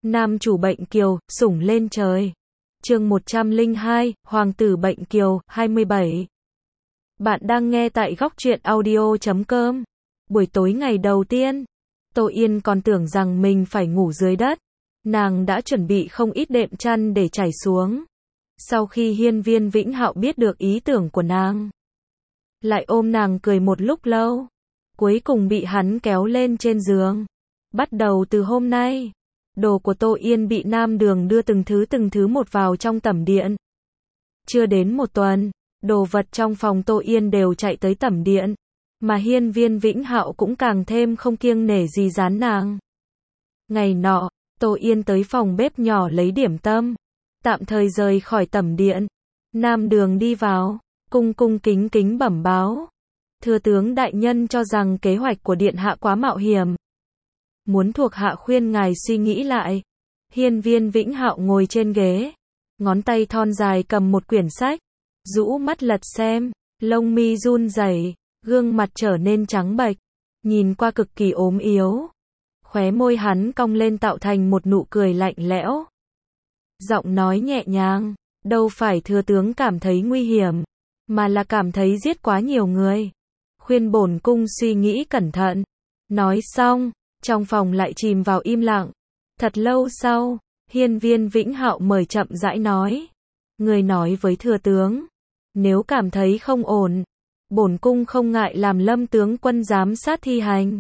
Nam chủ bệnh kiều, sủng lên trời. Chương 102, Hoàng tử bệnh kiều, 27. Bạn đang nghe tại góc truyện audio.com. Buổi tối ngày đầu tiên, Tô Yên còn tưởng rằng mình phải ngủ dưới đất. Nàng đã chuẩn bị không ít đệm chăn để trải xuống. Sau khi Hiên Viên Vĩnh Hạo biết được ý tưởng của nàng, lại ôm nàng cười một lúc lâu. Cuối cùng bị hắn kéo lên trên giường. Bắt đầu từ hôm nay, đồ của Tô Yên bị Nam Đường đưa từng thứ một vào trong tẩm điện. Chưa đến một tuần, đồ vật trong phòng Tô Yên đều chạy tới tẩm điện. Mà Hiên Viên Vĩnh Hạo cũng càng thêm không kiêng nể gì dán nàng. Ngày nọ, Tô Yên tới phòng bếp nhỏ lấy điểm tâm. Tạm thời rời khỏi tẩm điện. Nam Đường đi vào, cung kính bẩm báo. Thừa tướng đại nhân cho rằng kế hoạch của điện hạ quá mạo hiểm. Muốn thuộc hạ khuyên ngài suy nghĩ lại. Hiên Viên Vĩnh Hạo ngồi trên ghế. Ngón tay thon dài cầm một quyển sách. Rũ mắt lật xem. Lông mi run rẩy, gương mặt trở nên trắng bệch. Nhìn qua cực kỳ ốm yếu. Khóe môi hắn cong lên tạo thành một nụ cười lạnh lẽo. Giọng nói nhẹ nhàng. Đâu phải thừa tướng cảm thấy nguy hiểm, mà là cảm thấy giết quá nhiều người. Khuyên bổn cung suy nghĩ cẩn thận. Nói xong, trong phòng lại chìm vào im lặng. Thật lâu sau, Hiên Viên Vĩnh Hạo mời chậm rãi nói. Người nói với thừa tướng, nếu cảm thấy không ổn, bổn cung không ngại làm Lâm tướng quân giám sát thi hành.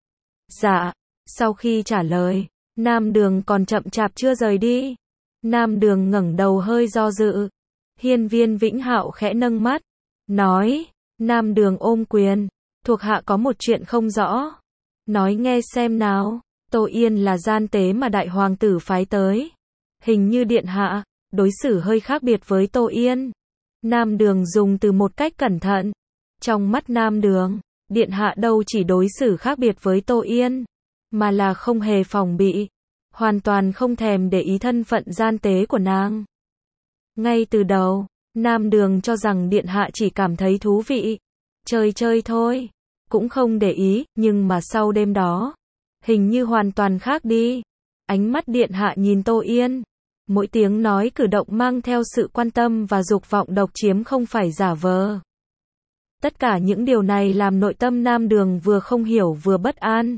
Dạ. Sau khi trả lời, Nam Đường còn chậm chạp chưa rời đi. Nam Đường ngẩng đầu hơi do dự. Hiên Viên Vĩnh Hạo khẽ nâng mắt, nói. Nam Đường ôm quyền, thuộc hạ có một chuyện không rõ. Nói nghe xem nào. Tô Yên là gian tế mà đại hoàng tử phái tới. Hình như điện hạ đối xử hơi khác biệt với Tô Yên. Nam Đường dùng từ một cách cẩn thận. Trong mắt Nam Đường, điện hạ đâu chỉ đối xử khác biệt với Tô Yên, mà là không hề phòng bị, hoàn toàn không thèm để ý thân phận gian tế của nàng. Ngay từ đầu, Nam Đường cho rằng điện hạ chỉ cảm thấy thú vị, chơi thôi, cũng không để ý, nhưng mà sau đêm đó, hình như hoàn toàn khác đi. Ánh mắt điện hạ nhìn Tô Yên, mỗi tiếng nói cử động mang theo sự quan tâm và dục vọng độc chiếm không phải giả vờ. Tất cả những điều này làm nội tâm Nam Đường vừa không hiểu vừa bất an.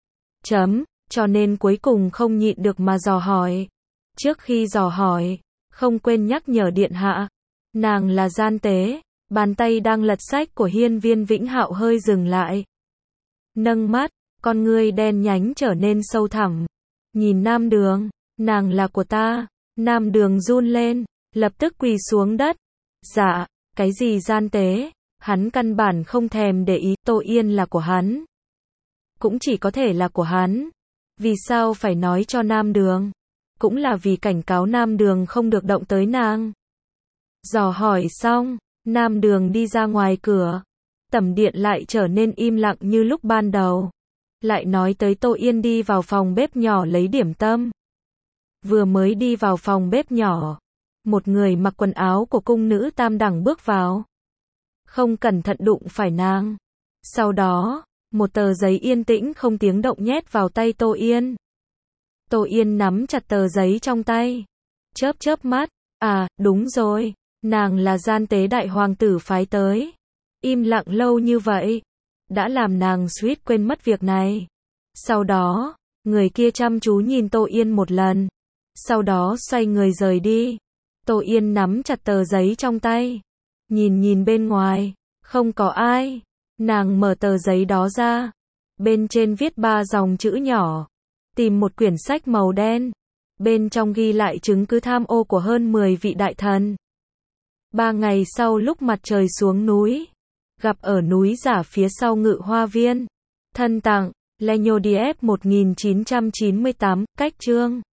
Cho nên cuối cùng không nhịn được mà dò hỏi. Trước khi dò hỏi, không quên nhắc nhở điện hạ, nàng là gian tế. Bàn tay đang lật sách của Hiên Viên Vĩnh Hạo hơi dừng lại. Nâng mắt, con ngươi đen nhánh trở nên sâu thẳm. Nhìn Nam Đường, nàng là của ta. Nam Đường run lên, lập tức quỳ xuống đất. Dạ, cái gì gian tế? Hắn căn bản không thèm để ý. Tô Yên là của hắn, cũng chỉ có thể là của hắn. Vì sao phải nói cho Nam Đường? Cũng là vì cảnh cáo Nam Đường không được động tới nàng. Dò hỏi xong, Nam Đường đi ra ngoài cửa. Tẩm điện lại trở nên im lặng như lúc ban đầu. Lại nói tới Tô Yên đi vào phòng bếp nhỏ lấy điểm tâm. Vừa mới đi vào phòng bếp nhỏ, một người mặc quần áo của cung nữ tam đẳng bước vào. Không cẩn thận đụng phải nàng. Sau đó, một tờ giấy yên tĩnh không tiếng động nhét vào tay Tô Yên. Tô Yên nắm chặt tờ giấy trong tay. Chớp mắt. À, đúng rồi. Nàng là gian tế đại hoàng tử phái tới. Im lặng lâu như vậy, đã làm nàng suýt quên mất việc này. Sau đó, người kia chăm chú nhìn Tô Yên một lần. Sau đó xoay người rời đi. Tô Yên nắm chặt tờ giấy trong tay. Nhìn bên ngoài, không có ai. Nàng mở tờ giấy đó ra. Bên trên viết 3 dòng chữ nhỏ. Tìm một quyển sách màu đen. Bên trong ghi lại chứng cứ tham ô của hơn 10 vị đại thần. 3 ngày sau lúc mặt trời xuống núi, gặp ở núi Giả phía sau Ngự Hoa Viên. Thân tặng, Lenyodiev 1998, cách chương.